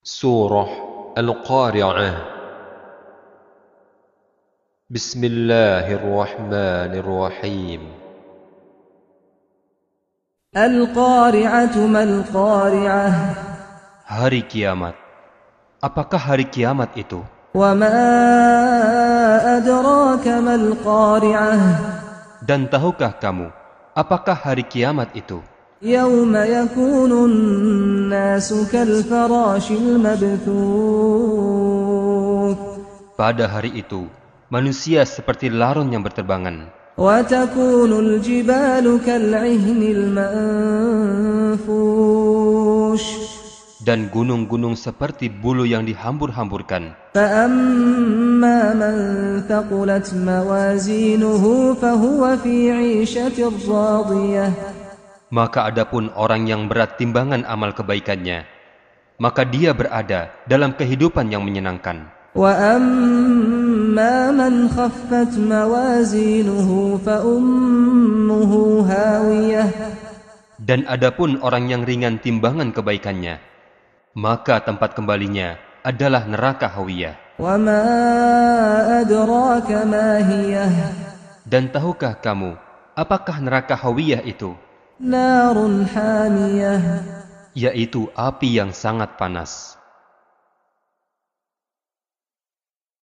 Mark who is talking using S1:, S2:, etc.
S1: Surah Al-Qari'ah. Bismillahirrahmanirrahim.
S2: Al-Qari'atu mal-Qari'ah.
S3: Hari kiamat. Apakah hari kiamat itu?
S2: Wa ma adraka mal-Qari'ah.
S3: Dan tahukah kamu, apakah hari kiamat itu?
S2: Yawma yakunun nasu kal-farashil mabthuth.
S3: Pada hari itu, manusia seperti larun yang berterbangan.
S2: Wa takunul jibalu kal-'ihnil manfush.
S3: Dan gunung-gunung seperti bulu yang dihambur-hamburkan.
S2: فَأَمَّا مَنْ ثَقُلَتْ مَوَازِينُهُ فَهُوَ فِي عِيشَةٍ رَاضِيَةٍ.
S3: Maka adapun orang yang berat timbangan amal kebaikannya, maka dia berada dalam kehidupan yang menyenangkan.
S2: وَأَمَّا مَنْ خَفَّتْ مَوَازِينُهُ فَأُمُّهُ هَاوِيَةٌ.
S3: Dan adapun orang yang ringan timbangan kebaikannya, maka tempat kembalinya adalah neraka hawiyah.
S2: وَمَا أَدْرَاكَ مَا هِيَهْ.
S3: Dan tahukah kamu, apakah neraka hawiyah itu?
S2: نَارٌ حَامِيَةٌ.
S3: Yaitu api yang sangat panas.